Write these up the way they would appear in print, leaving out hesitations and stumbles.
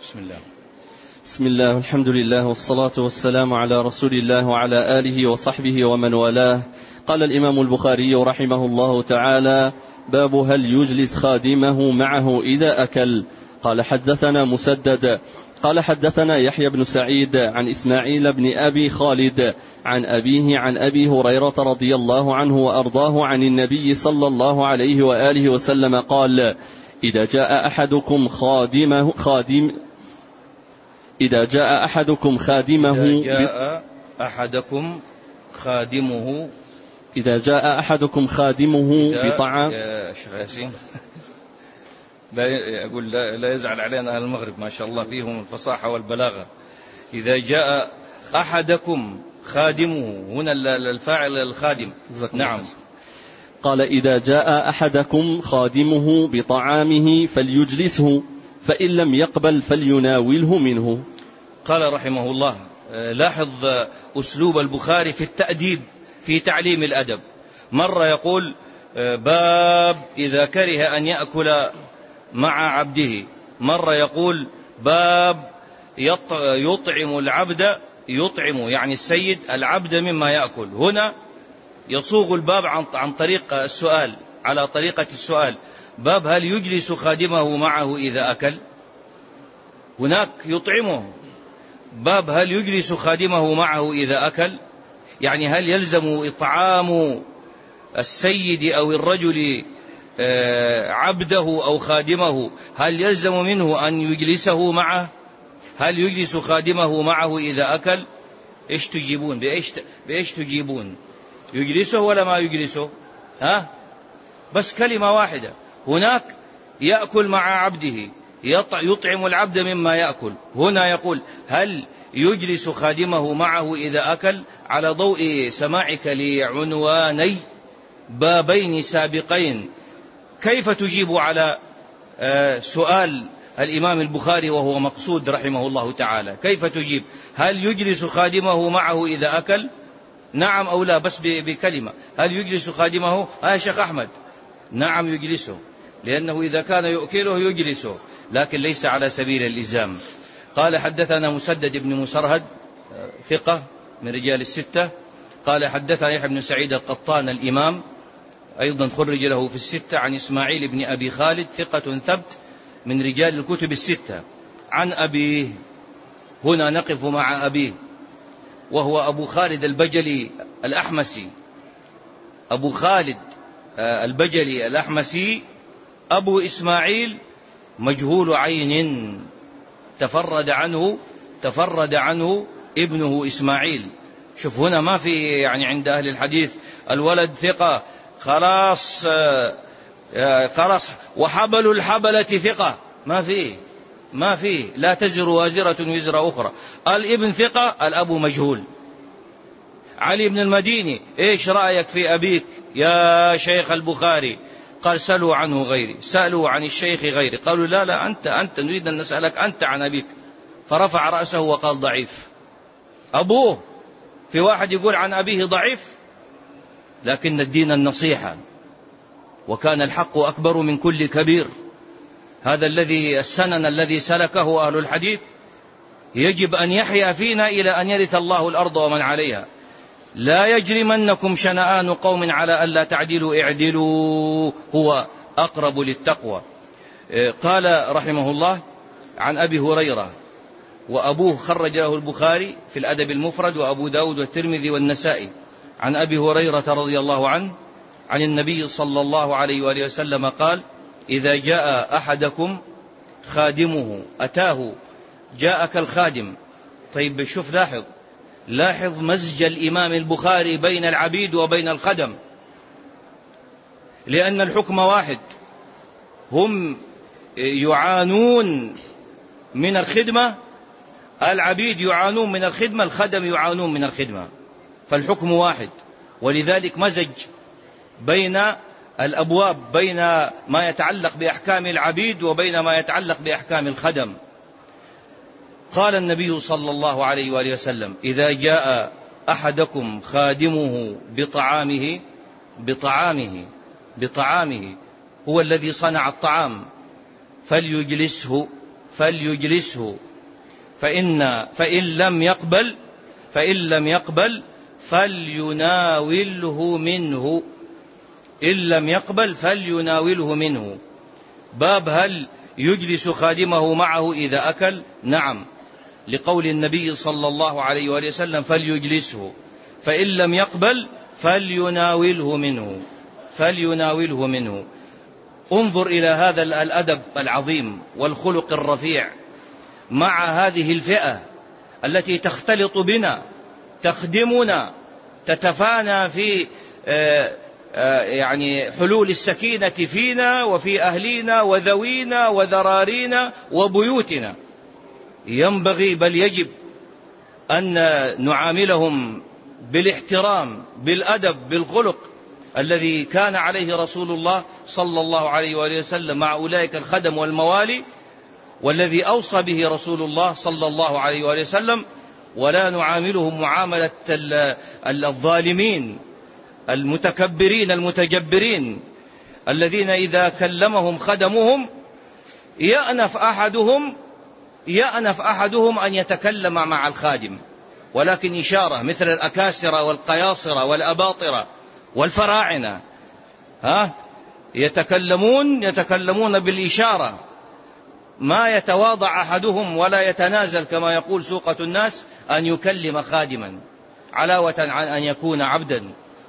بسم الله. بسم الله والحمد لله والصلاة والسلام على رسول الله وعلى آله وصحبه ومن والاه. قال الإمام البخاري رحمه الله تعالى: باب هل يجلس خادمه معه إذا أكل. قال حدثنا مسدد قال حدثنا يحيى بن سعيد عن إسماعيل بن أبي خالد عن أبيه عن أبي هريرة رضي الله عنه وأرضاه عن النبي صلى الله عليه وآله وسلم قال: إذا جاء أحدكم خادمه بطعام. يا شيخ ياسين لا يزعل علينا أهل المغرب ما شاء الله فيهم الفصاحة والبلاغة. إذا جاء أحدكم خادمه، هنا الفاعل الخادم. نعم. قال: إذا جاء أحدكم خادمه بطعامه فليجلسه، فإن لم يقبل فليناوله منه. قال رحمه الله: لاحظ أسلوب البخاري في التأديب في تعليم الأدب. مرة يقول باب إذا كره أن يأكل مع عبده، مرة يقول باب يطعم العبد، يطعم يعني السيد العبد مما يأكل. هنا يصوغ الباب عن طريق السؤال، على طريقة السؤال: باب هل يجلس خادمه معه إذا أكل. هناك يطعمه، باب هل يجلس خادمه معه إذا أكل، يعني هل يلزم إطعام السيد أو الرجل عبده أو خادمه، هل يلزم منه أن يجلسه معه؟ هل يجلس خادمه معه إذا أكل؟ إيش تجيبون؟ بإيش تجيبون؟ يجلسه ولا ما يجلسه؟ بس كلمة واحدة. هناك يأكل مع عبده، يطعم العبد مما يأكل. هنا يقول هل يجلس خادمه معه إذا أكل، على ضوء سماعك لعنواني بابين سابقين. كيف تجيب على سؤال الإمام البخاري وهو مقصود رحمه الله تعالى؟ كيف تجيب؟ هل يجلس خادمه معه إذا أكل؟ نعم أو لا، بس بكلمة. هل يجلس خادمه؟ يا شيخ أحمد نعم يجلسه، لأنه إذا كان يؤكله يجلسه، لكن ليس على سبيل الإلزام. قال حدثنا مسدد بن مسرهد ثقة من رجال الستة. قال حدثنا يحيى بن سعيد القطان الإمام أيضا خرج له في الستة، عن إسماعيل بن أبي خالد ثقة ثبت من رجال الكتب الستة، عن أبيه. هنا نقف مع أبيه، وهو أبو خالد البجلي الأحمسي. أبو خالد البجلي الأحمسي أبو إسماعيل مجهول عين، تفرد عنه ابنه إسماعيل. شوف هنا ما في يعني عند أهل الحديث الولد ثقة خلاص وحبل الحبلة ثقة، ما في لا تزر وازرة وزر أخرى. الابن ثقة، الأب مجهول. علي بن المديني: إيش رأيك في أبيك يا شيخ البخاري؟ قال: سألوا عنه غيري، سألوا عن الشيخ غيري. قالوا: لا أنت نريد أن نسألك أنت عن أبيك. فرفع رأسه وقال: ضعيف. أبوه، في واحد يقول عن أبيه ضعيف؟ لكن الدين النصيحة، وكان الحق أكبر من كل كبير. هذا السنن الذي سلكه أهل الحديث يجب أن يحيا فينا إلى أن يرث الله الأرض ومن عليها. لا يجرمنكم شنآن قوم على ألا تعدلوا، اعدلوا هو أقرب للتقوى. قال رحمه الله: عن أبي هريرة، وأبوه خرج له البخاري في الأدب المفرد وأبو داود والترمذي والنسائي، عن أبي هريرة رضي الله عنه عن النبي صلى الله عليه وآله وسلم قال: إذا جاء أحدكم خادمه، أتاه جاءك الخادم. طيب شوف، لاحظ مزج الإمام البخاري بين العبيد وبين الخدم، لأن الحكم واحد. هم يعانون من الخدمة، العبيد يعانون من الخدمة، الخدم يعانون من الخدمة، فالحكم واحد. ولذلك مزج بين الأبواب، بين ما يتعلق بأحكام العبيد وبين ما يتعلق بأحكام الخدم. قال النبي صلى الله عليه وآله وسلم: إذا جاء أحدكم خادمه بطعامه هو الذي صنع الطعام، فليجلسه، فإن لم يقبل فليناوله منه. إن لم يقبل فليناوله منه. باب هل يجلس خادمه معه إذا أكل؟ نعم، لقول النبي صلى الله عليه وآله وسلم فليجلسه، فإن لم يقبل فليناوله منه. انظر إلى هذا الأدب العظيم والخلق الرفيع مع هذه الفئة التي تختلط بنا، تخدمنا، تتفانى في يعني حلول السكينة فينا وفي أهلينا وذوينا وذرارينا وبيوتنا. ينبغي بل يجب أن نعاملهم بالاحترام، بالأدب، بالخلق الذي كان عليه رسول الله صلى الله عليه وآله وسلم مع أولئك الخدم والموالي، والذي أوصى به رسول الله صلى الله عليه وآله وسلم. ولا نعاملهم معاملة الظالمين المتكبرين المتجبرين الذين إذا كلمهم خدمهم يأنف أحدهم أن يتكلم مع الخادم، ولكن إشارة، مثل الأكاسرة والقياصرة والأباطرة والفراعنة، يتكلمون بالإشارة، ما يتواضع أحدهم ولا يتنازل كما يقول سوقة الناس أن يكلم خادما علاوة عن أن يكون عبدا،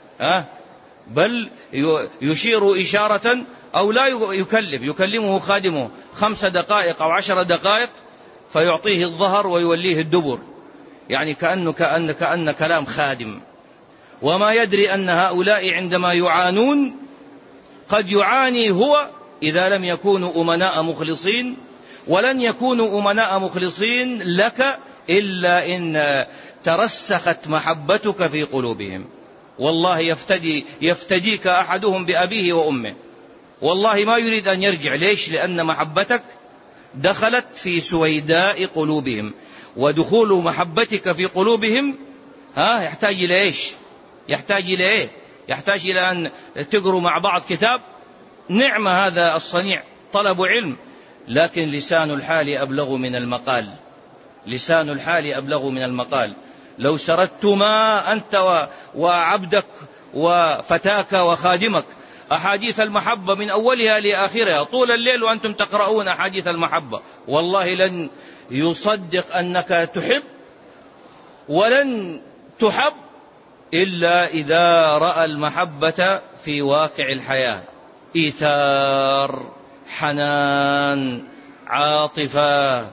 بل يشير إشارة أو لا يكلمه خادمه 5 دقائق أو 10 دقائق فيعطيه الظهر ويوليه الدبر، يعني كأن كلام خادم، وما يدري أن هؤلاء عندما يعانون قد يعاني هو إذا لم يكونوا أمناء مخلصين، ولن يكونوا أمناء مخلصين لك إلا إن ترسخت محبتك في قلوبهم. والله يفتديك أحدهم بأبيه وأمه، والله ما يريد أن يرجع. ليش؟ لأن محبتك دخلت في سويداء قلوبهم، ودخول محبتك في قلوبهم يحتاج إلى إيش؟ يحتاج إلى إيه؟ يحتاج إلى أن تقروا مع بعض كتاب، نعمة هذا الصنيع، طلب علم، لكن لسان الحال أبلغ من المقال. لسان الحال أبلغ من المقال. لو سردتما أنت وعبدك وفتاك وخادمك أحاديث المحبة من أولها لآخرها طول الليل وأنتم تقرؤون أحاديث المحبة، والله لن يصدق أنك تحب ولن تحب إلا إذا رأى المحبة في واقع الحياة، إيثار، حنان، عاطفة،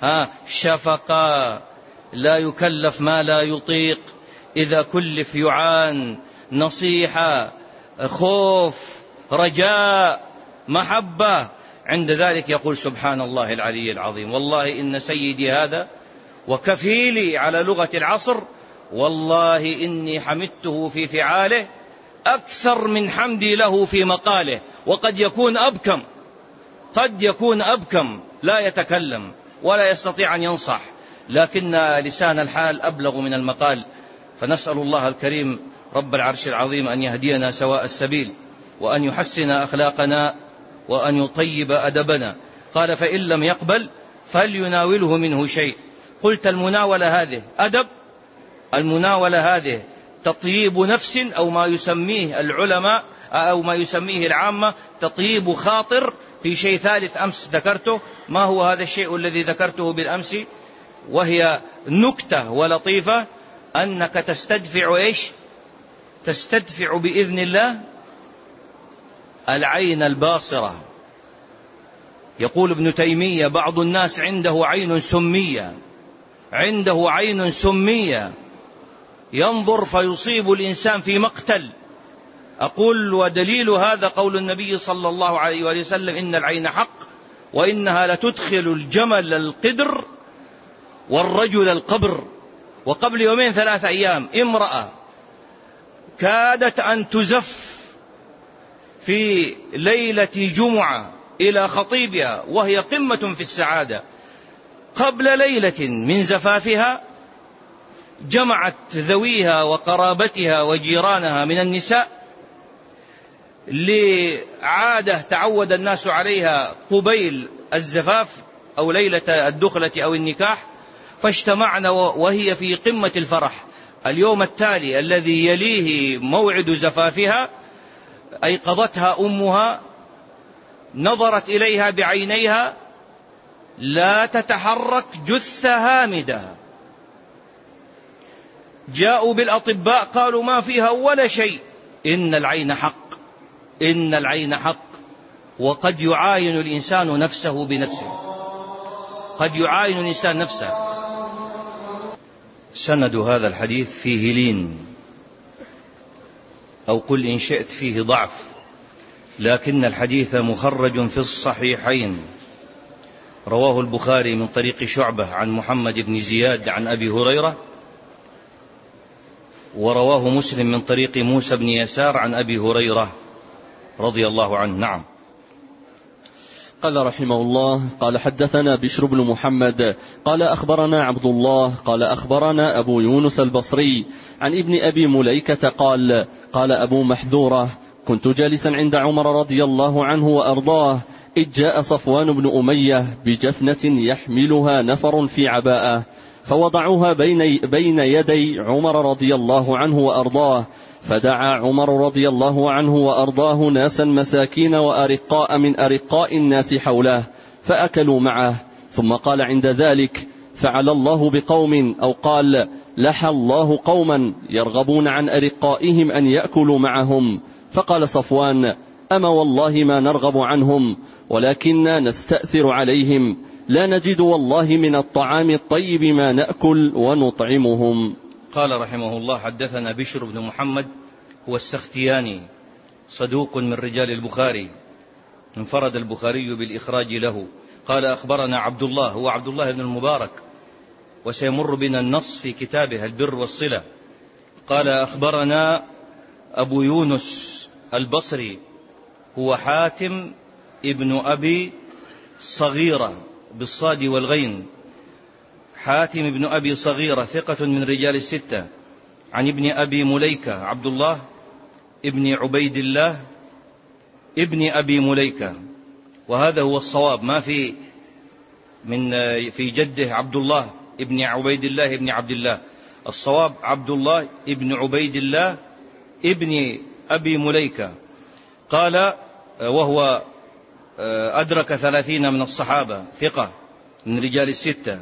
شفقة، لا يكلف ما لا يطيق، إذا كلف يعان، نصيحة، خوف، رجاء، محبة. عند ذلك يقول سبحان الله العلي العظيم، والله إن سيدي هذا وكفيلي على لغة العصر، والله إني حمدته في فعاله أكثر من حمدي له في مقاله. وقد يكون أبكم لا يتكلم ولا يستطيع أن ينصح، لكن لسان الحال أبلغ من المقال. فنسأل الله الكريم رب العرش العظيم أن يهدينا سواء السبيل، وأن يحسن أخلاقنا، وأن يطيب أدبنا. قال فإن لم يقبل فليناوله منه شيء. قلت المناولة هذه أدب، المناولة هذه تطيب نفس، أو ما يسميه العلماء أو ما يسميه العامة تطيب خاطر. في شيء ثالث أمس ذكرته، ما هو هذا الشيء الذي ذكرته بالأمس؟ وهي نكتة ولطيفة، أنك تستدفع إيش؟ تستدفع بإذن الله العين الباصرة. يقول ابن تيمية بعض الناس عنده عين سمية ينظر فيصيب الإنسان في مقتل. أقول ودليل هذا قول النبي صلى الله عليه وآله وسلم إن العين حق وإنها لتدخل الجمل القدر والرجل القبر. وقبل 2-3 أيام امرأة كادت أن تزف في ليلة جمعة إلى خطيبها وهي قمة في السعادة، قبل ليلة من زفافها جمعت ذويها وقرابتها وجيرانها من النساء لعادة تعود الناس عليها قبيل الزفاف، أو ليلة الدخلة أو النكاح، فاجتمعنا وهي في قمة الفرح. اليوم التالي الذي يليه موعد زفافها أيقظتها أمها، نظرت إليها بعينيها لا تتحرك، جثة هامدة. جاءوا بالأطباء قالوا ما فيها ولا شيء. إن العين حق، إن العين حق. وقد يعاين الإنسان نفسه بنفسه، قد يعاين الإنسان نفسه. سند هذا الحديث فيه لين، أو قل إن شئت فيه ضعف، لكن الحديث مخرج في الصحيحين. رواه البخاري من طريق شعبة عن محمد بن زياد عن أبي هريرة، ورواه مسلم من طريق موسى بن يسار عن أبي هريرة رضي الله عنه. نعم. قال رحمه الله: قال حدثنا بشر بن محمد قال أخبرنا عبد الله قال أخبرنا أبو يونس البصري عن ابن أبي مليكة قال: قال أبو محذورة: كنت جالسا عند عمر رضي الله عنه وأرضاه، إذ جاء صفوان بن أمية بجفنة يحملها نفر في عباءة، فوضعوها بين يدي عمر رضي الله عنه وأرضاه، فدعا عمر رضي الله عنه وأرضاه ناسا مساكين وأرقاء من أرقاء الناس حوله، فأكلوا معه، ثم قال عند ذلك: فعل الله بقوم، أو قال: لحى الله قوما يرغبون عن أرقائهم أن يأكلوا معهم. فقال صفوان: أما والله ما نرغب عنهم، ولكننا نستأثر عليهم، لا نجد والله من الطعام الطيب ما نأكل ونطعمهم. قال رحمه الله: حدثنا بشر بن محمد هو السختياني، صدوق من رجال البخاري، انفرد البخاري بالإخراج له. قال أخبرنا عبد الله، هو عبد الله بن المبارك، وسيمر بنا النص في كتابه البر والصلة. قال أخبرنا أبو يونس البصري، هو حاتم ابن أبي صغيرة بالصاد والغين، حاتم ابن أبي صغيرة، ثقة من رجال الستة، عن ابن أبي مليكة عبد الله ابن عبيد الله ابن أبي مليكة، وهذا هو الصواب، ما في جده عبد الله ابن عبيد الله ابن عبد الله، الصواب عبد الله ابن عبيد الله ابن أبي مليكة. قال وهو أدرك 30 من الصحابة، ثقة من رجال الستة.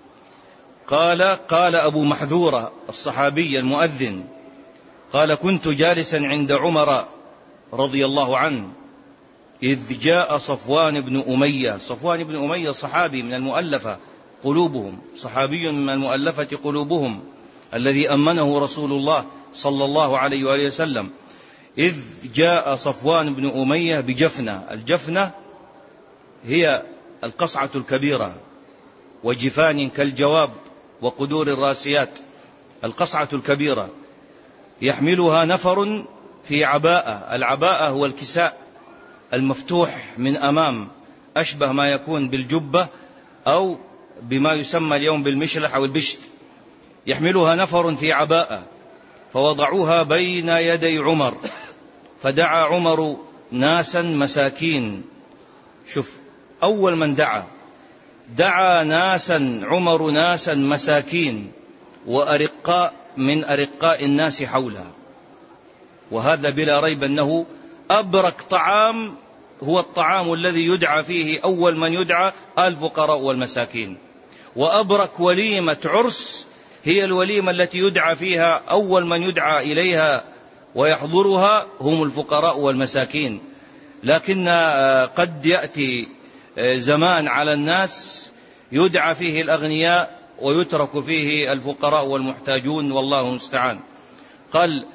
قال أبو محذورة الصحابي المؤذن، قال: كنت جالسا عند عمر رضي الله عنه إذ جاء صفوان بن أمية. صفوان بن أمية صحابي من المؤلفة قلوبهم، صحابي من المؤلفة قلوبهم، الذي أمنه رسول الله صلى الله عليه وآله وسلم. إذ جاء صفوان بن أمية بجفنة. الجفنة هي القصعة الكبيرة، وجفان كالجواب وقدور الراسيات، القصعة الكبيرة، يحملها نفر في عباءة. العباءة هو الكساء المفتوح من أمام، أشبه ما يكون بالجبة أو بما يسمى اليوم بالمشلح أو البشت. يحملها نفر في عباءة، فوضعوها بين يدي عمر، فدعا عمر ناسا مساكين. شوف، أول من دعا ناسا عمر ناسا مساكين وأرقاء من أرقاء الناس حولها، وهذا بلا ريب أنه أبرك طعام، هو الطعام الذي يدعى فيه أول من يدعى الفقراء والمساكين. وأبرك وليمة عرس هي الوليمة التي يدعى فيها أول من يدعى إليها ويحضرها هم الفقراء والمساكين. لكن قد يأتي زمان على الناس يدعى فيه الأغنياء ويترك فيه الفقراء والمحتاجون، والله المستعان. قال: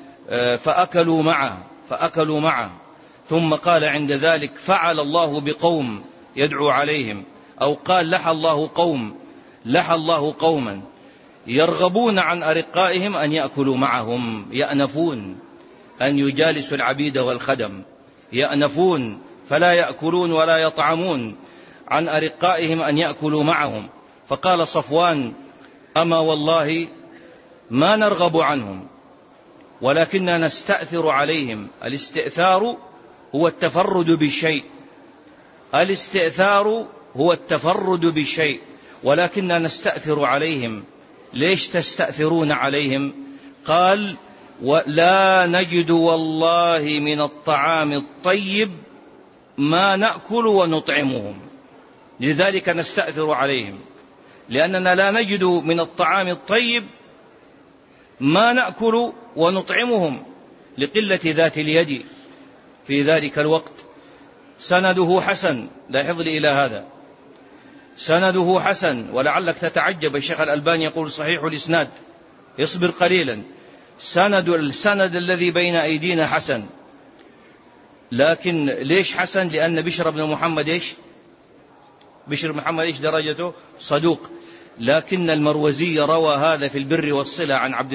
فأكلوا معه، ثم قال عند ذلك: فعل الله بقوم يدعو عليهم، أو قال: لحى الله قوما يرغبون عن أرقائهم أن يأكلوا معهم، يأنفون أن يجالسوا العبيد والخدم، يأنفون فلا يأكلون ولا يطعمون عن أرقائهم أن يأكلوا معهم. فقال صفوان: أما والله ما نرغب عنهم، ولكننا نستأثر عليهم. الاستئثار هو التفرد بالشيء، الاستئثار هو التفرد بالشيء، ولكننا نستأثر عليهم. ليش تستأثرون عليهم؟ قال: ولا نجد والله من الطعام الطيب ما نأكل ونطعمهم. لذلك نستأثر عليهم، لأننا لا نجد من الطعام الطيب ما نأكل ونطعمهم لقلة ذات اليد في ذلك الوقت. سنده حسن، لاحظ لي إلى هذا، سنده حسن، ولعلك تتعجب الشيخ الألباني يقول صحيح الإسناد، اصبر قليلا. السند الذي بين أيدينا حسن، لكن ليش حسن؟ لأن بشر بن محمد بشر بن محمد درجته صدوق، لكن المروزي روى هذا في البر والصلة عن عبد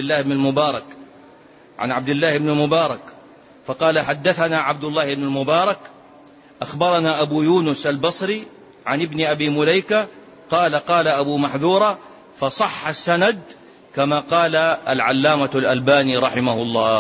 الله بن المبارك، فقال: حدثنا عبد الله بن المبارك أخبرنا أبو يونس البصري عن ابن أبي مليكة قال أبو محذورة، فصح السند كما قال العلامة الألباني رحمه الله.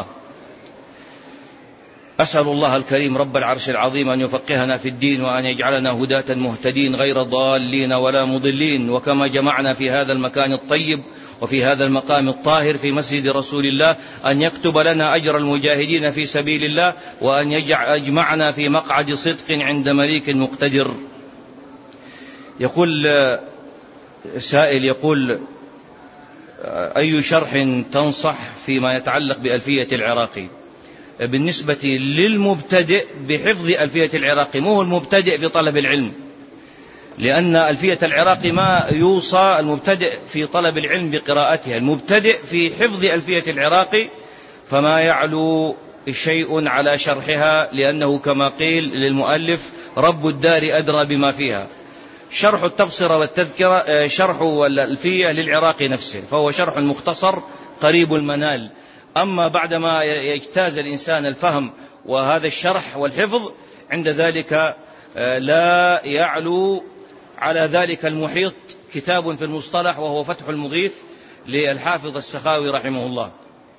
أسأل الله الكريم رب العرش العظيم أن يفقهنا في الدين، وأن يجعلنا هداة مهتدين غير ضالين ولا مضلين. وكما جمعنا في هذا المكان الطيب وفي هذا المقام الطاهر في مسجد رسول الله، أن يكتب لنا أجر المجاهدين في سبيل الله، وأن يجمعنا في مقعد صدق عند مليك مقتدر. يقول سائل، يقول: أي شرح تنصح فيما يتعلق بألفية العراقي بالنسبة للمبتدئ بحفظ ألفية العراقي؟ مو هو المبتدئ في طلب العلم، لأن ألفية العراقي ما يوصى المبتدئ في طلب العلم بقراءتها. المبتدئ في حفظ ألفية العراقي فما يعلو شيء على شرحها، لأنه كما قيل للمؤلف: رب الدار أدرى بما فيها. شرح التبصرة والتذكرة، شرح الألفية للعراقي نفسه، فهو شرح مختصر قريب المنال. أما بعدما يجتاز الإنسان الفهم وهذا الشرح والحفظ، عند ذلك لا يعلو على ذلك المحيط كتاب في المصطلح، وهو فتح المغيث للحافظ السخاوي رحمه الله.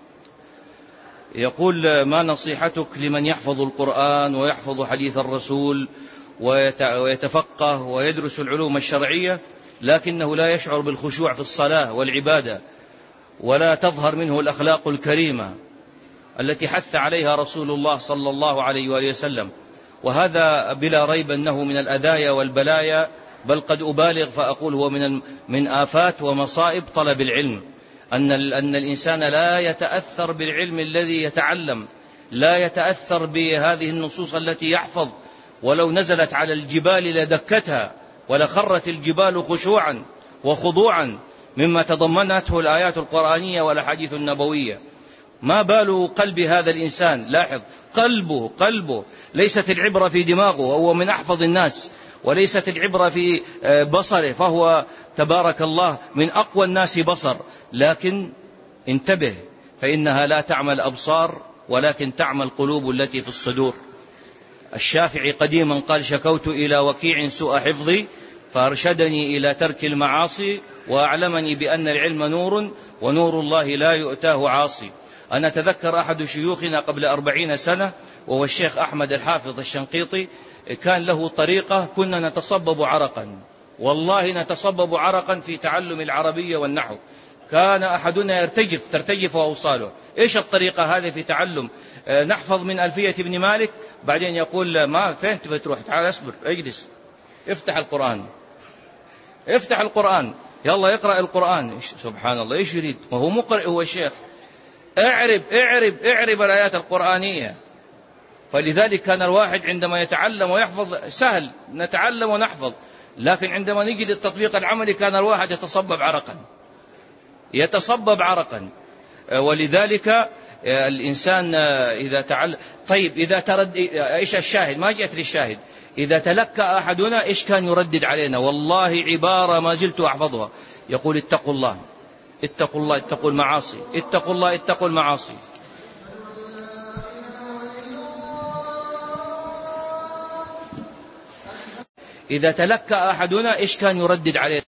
يقول: ما نصيحتك لمن يحفظ القرآن ويحفظ حديث الرسول ويتفقه ويدرس العلوم الشرعية، لكنه لا يشعر بالخشوع في الصلاة والعبادة، ولا تظهر منه الأخلاق الكريمة التي حث عليها رسول الله صلى الله عليه وآله وسلم؟ وهذا بلا ريب أنه من الأذايا والبلايا، بل قد أبالغ فأقول هو من آفات ومصائب طلب العلم، أن الإنسان لا يتأثر بالعلم الذي يتعلم، لا يتأثر بهذه النصوص التي يحفظ. ولو نزلت على الجبال لدكتها ولخرت الجبال خشوعا وخضوعا مما تضمنته الآيات القرآنية والأحاديث النبوية. ما بال قلب هذا الإنسان؟ لاحظ، قلبه، ليست العبرة في دماغه، هو من أحفظ الناس، وليست العبرة في بصره، فهو تبارك الله من أقوى الناس بصر. لكن انتبه، فإنها لا تعمى الأبصار ولكن تعمى القلوب التي في الصدور. الشافعي قديما قال: شكوت إلى وكيع سوء حفظي فأرشدني إلى ترك المعاصي، وأعلمني بأن العلم نور ونور الله لا يؤتاه عاصي. أنا أتذكر أحد شيوخنا قبل 40 سنة، وهو الشيخ أحمد الحافظ الشنقيطي، كان له طريقة كنا نتصبب عرقا، والله نتصبب عرقا في تعلم العربية والنحو. كان أحدنا ترتجف أوصاله. إيش الطريقة هذه في تعلم؟ نحفظ من ألفية ابن مالك، بعدين يقول: ما فين تبي تروح؟ تعال اصبر، اجلس، افتح القرآن، يلا اقرأ القرآن. سبحان الله، ايش يريد؟ وهو مقرئ، هو الشيخ. اعرب الآيات القرآنية. فلذلك كان الواحد عندما يتعلم ويحفظ سهل، نتعلم ونحفظ، لكن عندما نجي للتطبيق العملي كان الواحد يتصبب عرقا. ولذلك الإنسان إذا تعلم. طيب، إذا إيش الشاهد؟ ما جاءت للشاهد. إذا تلكأ أحدنا إيش كان يردد علينا؟ والله عبارة ما زلت أحفظها، يقول: اتقوا الله، اتقوا المعاصي، اتقوا المعاصي. إذا تلكأ أحدنا إيش كان يردد علينا؟